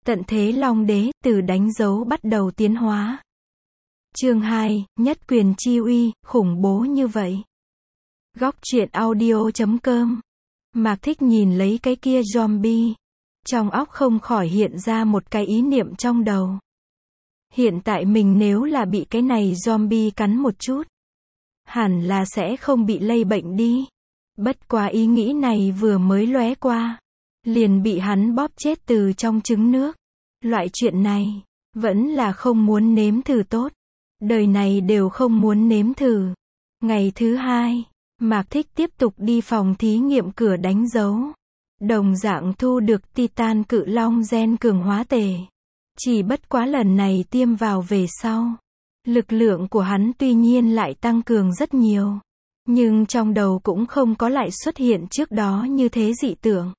Tận thế Long Đế, từ đánh dấu bắt đầu tiến hóa. Chương 2, nhất quyền chi uy, khủng bố như vậy. Góc truyện audio.com. Mạc Thích nhìn lấy cái kia zombie. Trong óc không khỏi hiện ra một cái ý niệm trong đầu. Hiện tại mình nếu là bị cái này zombie cắn một chút, hẳn là sẽ không bị lây bệnh đi. Bất quá ý nghĩ này vừa mới lóe qua, liền bị hắn bóp chết từ trong trứng nước. Loại chuyện này, vẫn là không muốn nếm thử tốt. Đời này đều không muốn nếm thử. Ngày thứ 2, Mạc Thích tiếp tục đi phòng thí nghiệm cửa đánh dấu. Đồng dạng thu được Titan cự long gen cường hóa tề. Chỉ bất quá lần này tiêm vào về sau, lực lượng của hắn tuy nhiên lại tăng cường rất nhiều. Nhưng trong đầu cũng không có lại xuất hiện trước đó như thế dị tưởng.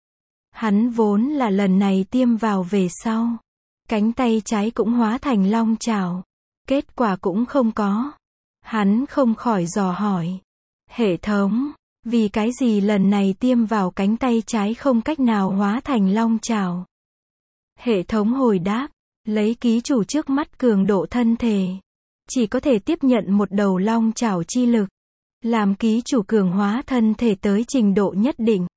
Hắn vốn là lần này tiêm vào về sau, cánh tay trái cũng hóa thành long chảo. Kết quả cũng không có. Hắn không khỏi dò hỏi. Hệ thống, vì cái gì lần này tiêm vào cánh tay trái không cách nào hóa thành long chảo? Hệ thống hồi đáp, lấy ký chủ trước mắt cường độ thân thể, chỉ có thể tiếp nhận một đầu long chảo chi lực. Làm ký chủ cường hóa thân thể tới trình độ nhất định,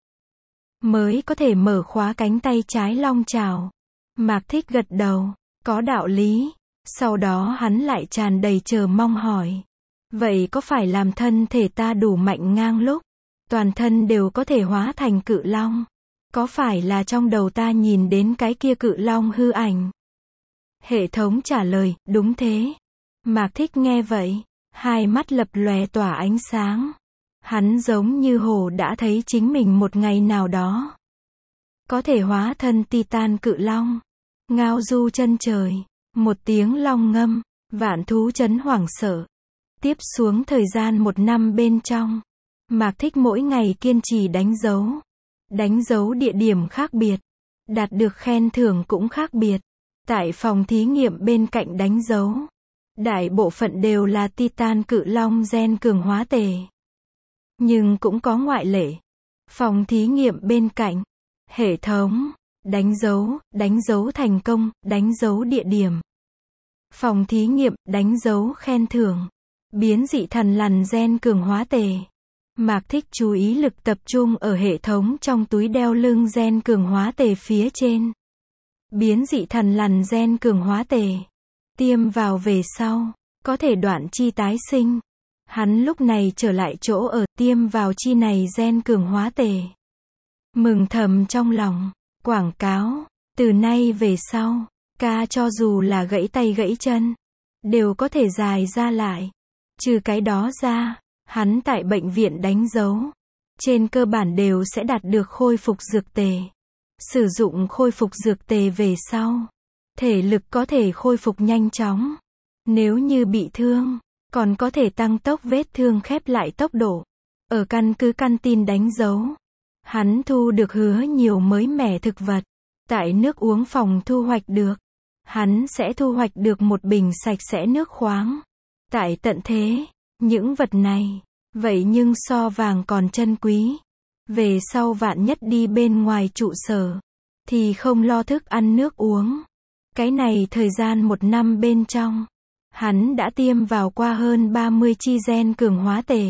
mới có thể mở khóa cánh tay trái long chảo. Mạc Thích gật đầu, có đạo lý. Sau đó hắn lại tràn đầy chờ mong hỏi. Vậy có phải làm thân thể ta đủ mạnh ngang lúc toàn thân đều có thể hóa thành cự long? Có phải là trong đầu ta nhìn đến cái kia cự long hư ảnh? Hệ thống trả lời, đúng thế. Mạc Thích nghe vậy, hai mắt lập lòe tỏa ánh sáng. Hắn giống như hồ đã thấy chính mình một ngày nào đó có thể hóa thân Titan cự long, ngao du chân trời. Một tiếng long ngâm, vạn thú chấn hoảng sợ. Tiếp xuống thời gian 1 năm bên trong, Mạc Thích mỗi ngày kiên trì đánh dấu. Đánh dấu địa điểm khác biệt, đạt được khen thưởng cũng khác biệt. Tại phòng thí nghiệm bên cạnh đánh dấu, đại bộ phận đều là Titan cự long gen cường hóa tề. Nhưng cũng có ngoại lệ. Phòng thí nghiệm bên cạnh, hệ thống, đánh dấu thành công, đánh dấu địa điểm. Phòng thí nghiệm, đánh dấu khen thưởng. Biến dị thần lằn gen cường hóa tề. Mạc Thích chú ý lực tập trung ở hệ thống trong túi đeo lưng gen cường hóa tề phía trên. Biến dị thần lằn gen cường hóa tề. Tiêm vào về sau, có thể đoạn chi tái sinh. Hắn lúc này trở lại chỗ ở tiêm vào chi này gen cường hóa tề. Mừng thầm trong lòng, quảng cáo, từ nay về sau, ca cho dù là gãy tay gãy chân, đều có thể dài ra lại. Trừ cái đó ra, hắn tại bệnh viện đánh dấu, trên cơ bản đều sẽ đạt được khôi phục dược tề. Sử dụng khôi phục dược tề về sau, thể lực có thể khôi phục nhanh chóng. Nếu như bị thương, còn có thể tăng tốc vết thương khép lại tốc độ. Ở căn cứ canteen đánh dấu, hắn thu được hứa nhiều mới mẻ thực vật. Tại nước uống phòng thu hoạch được, hắn sẽ thu hoạch được một bình sạch sẽ nước khoáng. Tại tận thế, những vật này, vậy nhưng so vàng còn chân quý. Về sau vạn nhất đi bên ngoài trụ sở, thì không lo thức ăn nước uống. Cái này thời gian 1 năm bên trong, hắn đã tiêm vào qua hơn 30 chi gen cường hóa tề.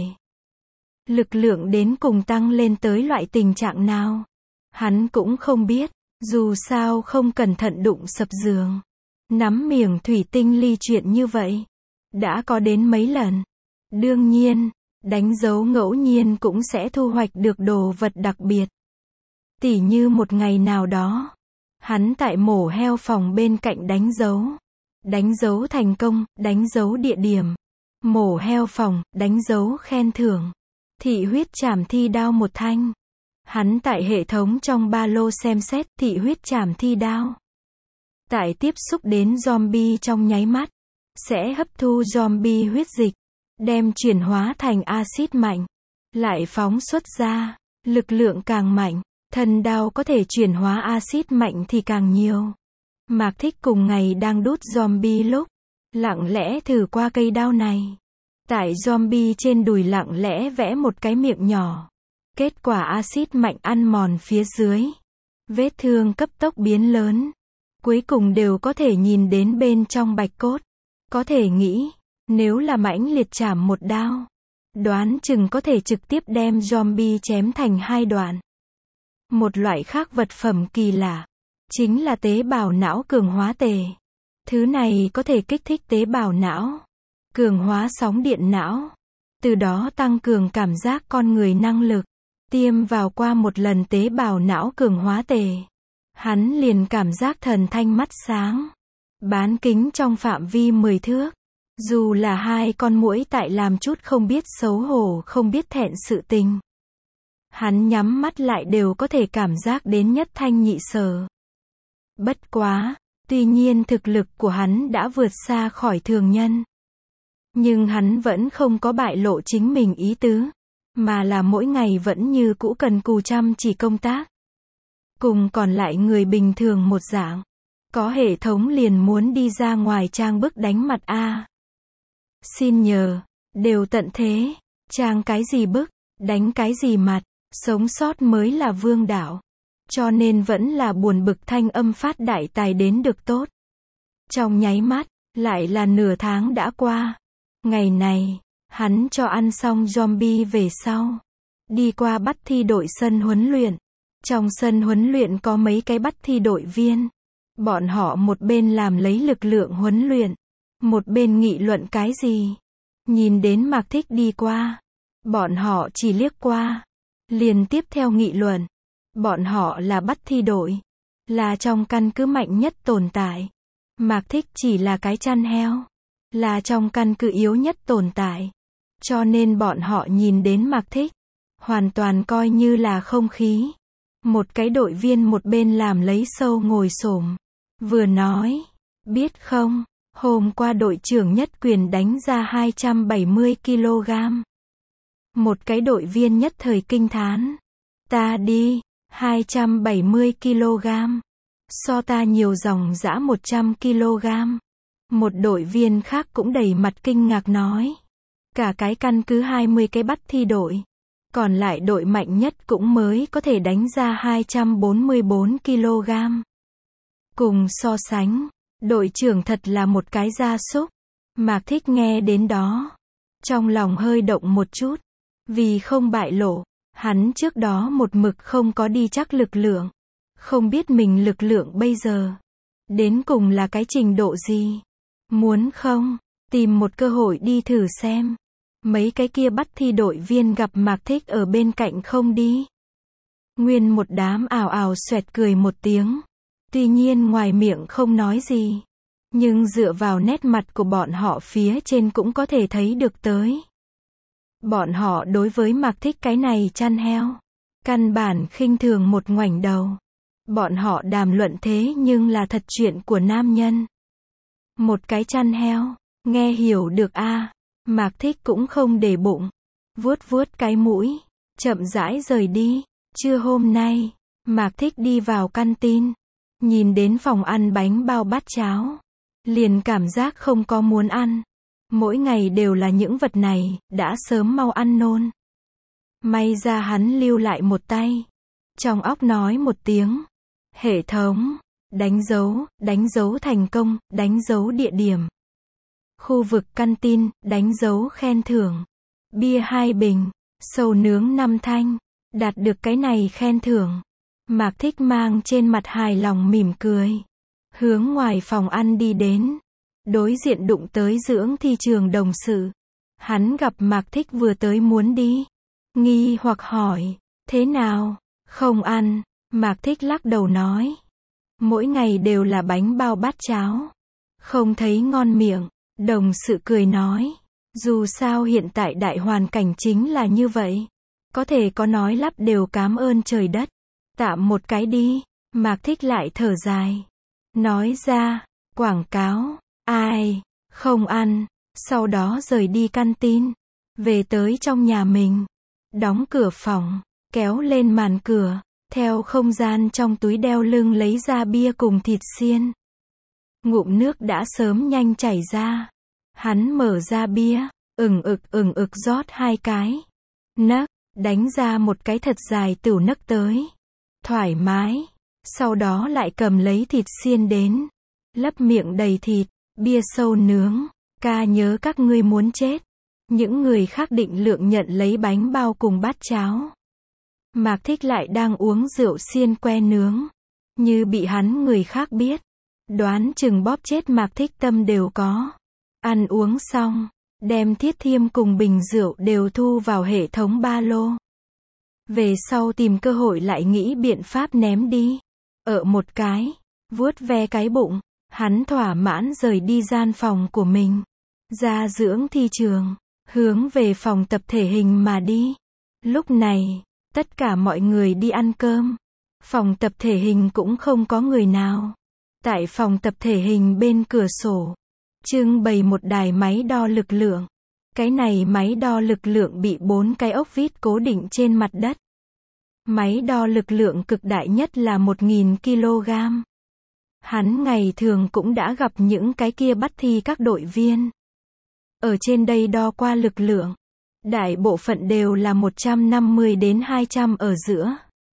Lực lượng đến cùng tăng lên tới loại tình trạng nào, hắn cũng không biết. Dù sao không cẩn thận đụng sập giường, nắm miệng thủy tinh ly chuyện như vậy, đã có đến mấy lần. Đương nhiên, đánh dấu ngẫu nhiên cũng sẽ thu hoạch được đồ vật đặc biệt. Tỉ như một ngày nào đó, hắn tại mổ heo phòng bên cạnh đánh dấu thành công, đánh dấu địa điểm, mổ heo phòng, đánh dấu khen thưởng, thị huyết trảm thi đao 1 thanh. Hắn tại hệ thống trong ba lô xem xét thị huyết trảm thi đao. Tại tiếp xúc đến zombie trong nháy mắt, sẽ hấp thu zombie huyết dịch, đem chuyển hóa thành axit mạnh, lại phóng xuất ra, lực lượng càng mạnh, thần đao có thể chuyển hóa axit mạnh thì càng nhiều. Mạc Thích cùng ngày đang đốt zombie lúc, lặng lẽ thử qua cây đao này. Tại zombie trên đùi lặng lẽ vẽ một cái miệng nhỏ. Kết quả axit mạnh ăn mòn phía dưới. Vết thương cấp tốc biến lớn. cuối cùng đều có thể nhìn đến bên trong bạch cốt. Có thể nghĩ, nếu là mãnh liệt chảm một đao, đoán chừng có thể trực tiếp đem zombie chém thành hai đoạn. Một loại khác vật phẩm kỳ lạ, chính là tế bào não cường hóa tề. Thứ này có thể kích thích tế bào não, cường hóa sóng điện não, từ đó tăng cường cảm giác con người năng lực. Tiêm vào qua một lần tế bào não cường hóa tề, hắn liền cảm giác thần thanh mắt sáng. Bán kính trong phạm vi 10 thước. Dù là hai con muỗi tại làm chút không biết xấu hổ không biết thẹn sự tình, hắn nhắm mắt lại đều có thể cảm giác đến nhất thanh nhị sở. Bất quá, tuy nhiên thực lực của hắn đã vượt xa khỏi thường nhân, nhưng hắn vẫn không có bại lộ chính mình ý tứ, mà là mỗi ngày vẫn như cũ cần cù chăm chỉ công tác. Cùng còn lại người bình thường một dạng, có hệ thống liền muốn đi ra ngoài trang bức đánh mặt a. Xin nhờ, đều tận thế, trang cái gì bức, đánh cái gì mặt, sống sót mới là vương đạo. Cho nên vẫn là buồn bực thanh âm phát đại tài đến được tốt. Trong nháy mắt, lại là nửa tháng đã qua. Ngày này, hắn cho ăn xong zombie về sau, đi qua bắt thi đội sân huấn luyện. Trong sân huấn luyện có mấy cái bắt thi đội viên. Bọn họ một bên làm lấy lực lượng huấn luyện, một bên nghị luận cái gì. Nhìn đến Mạc Thích đi qua, bọn họ chỉ liếc qua, liền tiếp theo nghị luận. Bọn họ là bắt thi đội, là trong căn cứ mạnh nhất tồn tại. Mạc Thích chỉ là cái chăn heo, là trong căn cứ yếu nhất tồn tại. Cho nên bọn họ nhìn đến Mạc Thích, hoàn toàn coi như là không khí. Một cái đội viên một bên làm lấy sâu ngồi xổm, vừa nói, biết không, hôm qua đội trưởng nhất quyền đánh ra 270 kg. Một cái đội viên nhất thời kinh thán, ta đi, 270 kg, so ta nhiều dòng dã 100 kg. Một đội viên khác cũng đầy mặt kinh ngạc nói, cả cái căn cứ 20 cái bắt thi đội, còn lại đội mạnh nhất cũng mới có thể đánh ra 244 kg. Cùng so sánh, đội trưởng thật là một cái gia súc. Mạc Thích nghe đến đó, trong lòng hơi động một chút, vì không bại lộ, hắn trước đó một mực không có đi chắc lực lượng, không biết mình lực lượng bây giờ đến cùng là cái trình độ gì. Muốn không, tìm một cơ hội đi thử xem. Mấy cái kia bắt thi đội viên gặp Mạc Thích ở bên cạnh không đi. Nguyên một đám ào ào xoẹt cười một tiếng. Tuy nhiên ngoài miệng không nói gì, nhưng dựa vào nét mặt của bọn họ phía trên cũng có thể thấy được tới. Bọn họ đối với Mạc Thích cái này chăn heo, căn bản khinh thường một ngoảnh đầu. Bọn họ đàm luận thế nhưng là thật chuyện của nam nhân. Một cái chăn heo, nghe hiểu được a. Mạc Thích cũng không để bụng, vuốt vuốt cái mũi, chậm rãi rời đi. Trưa hôm nay, Mạc Thích đi vào canteen, nhìn đến phòng ăn bánh bao bát cháo, liền cảm giác không có muốn ăn. Mỗi ngày đều là những vật này, đã sớm mau ăn nôn. May ra hắn lưu lại một tay. Trong óc nói một tiếng, hệ thống, đánh dấu thành công, đánh dấu địa điểm. Khu vực canteen, đánh dấu khen thưởng. Bia 2 bình, sầu nướng 5 thanh. Đạt được cái này khen thưởng, Mạc Thích mang trên mặt hài lòng mỉm cười, hướng ngoài phòng ăn đi đến. Đối diện đụng tới dưỡng thi trường đồng sự. Hắn gặp Mạc Thích vừa tới muốn đi, nghi hoặc hỏi, thế nào, không ăn? Mạc Thích lắc đầu nói, mỗi ngày đều là bánh bao bát cháo, không thấy ngon miệng. Đồng sự cười nói, dù sao hiện tại đại hoàn cảnh chính là như vậy, có thể có nói lắp đều cám ơn trời đất. Tạm một cái đi. Mạc Thích lại thở dài, nói ra, quảng cáo, ai, không ăn. Sau đó rời đi canteen, về tới trong nhà mình, đóng cửa phòng, kéo lên màn cửa, theo không gian trong túi đeo lưng lấy ra bia cùng thịt xiên. Ngụm nước đã sớm nhanh chảy ra. Hắn mở ra bia, ừng ực rót 2 cái. Nấc, đánh ra một cái thật dài tửu nấc tới. Thoải mái. Sau đó lại cầm lấy thịt xiên đến, lấp miệng đầy thịt, bia sâu nướng. Ca nhớ các ngươi muốn chết. Những người khác định lượng nhận lấy bánh bao cùng bát cháo. Mạc Thích lại đang uống rượu xiên que nướng. Như bị hắn người khác biết. Đoán chừng bóp chết Mạc Thích Tâm đều có. Ăn uống xong, đem thiết thiêm cùng bình rượu đều thu vào hệ thống ba lô. Về sau tìm cơ hội lại nghĩ biện pháp ném đi. Ở một cái, vuốt ve cái bụng, hắn thỏa mãn rời đi gian phòng của mình. Ra dưỡng thi trường, hướng về phòng tập thể hình mà đi. Lúc này, tất cả mọi người đi ăn cơm. Phòng tập thể hình cũng không có người nào. Tại phòng tập thể hình bên cửa sổ, trưng bày một đài máy đo lực lượng. Cái này máy đo lực lượng bị 4 cái ốc vít cố định trên mặt đất. Máy đo lực lượng cực đại nhất là 1000 kg. Hắn ngày thường cũng đã gặp những cái kia bắt thi các đội viên. Ở trên đây đo qua lực lượng. Đại bộ phận đều là 150 đến 200 ở giữa.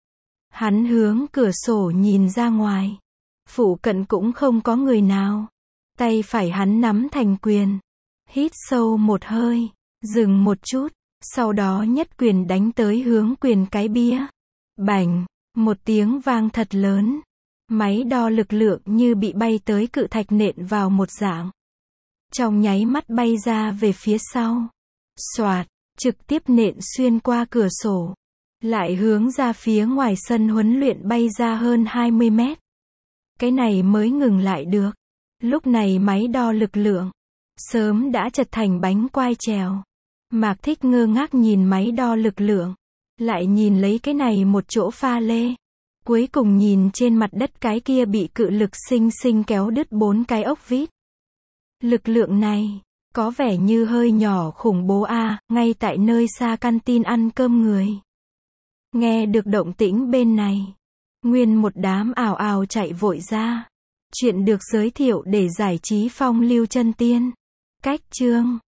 Hắn hướng cửa sổ nhìn ra ngoài. Phụ cận cũng không có người nào. Tay phải hắn nắm thành quyền. Hít sâu một hơi. Dừng một chút. Sau đó nhất quyền đánh tới hướng quyền cái bia. Bành. Một tiếng vang thật lớn. Máy đo lực lượng như bị bay tới cự thạch nện vào một dạng. Trong nháy mắt bay ra về phía sau. Xoạt. Trực tiếp nện xuyên qua cửa sổ. Lại hướng ra phía ngoài sân huấn luyện bay ra hơn 20 mét. Cái này mới ngừng lại được. Lúc này máy đo lực lượng sớm đã chật thành bánh quai trèo. Mạc Thích ngơ ngác nhìn máy đo lực lượng. Lại nhìn lấy cái này một chỗ pha lê. Cuối cùng nhìn trên mặt đất cái kia bị cự lực sinh sinh kéo đứt 4 cái ốc vít. Lực lượng này có vẻ như hơi nhỏ khủng bố a, ngay tại nơi xa căn tin ăn cơm người. Nghe được động tĩnh bên này, nguyên một đám ào ào chạy vội ra. Chuyện được giới thiệu để giải trí phong lưu chân tiên. Cách chương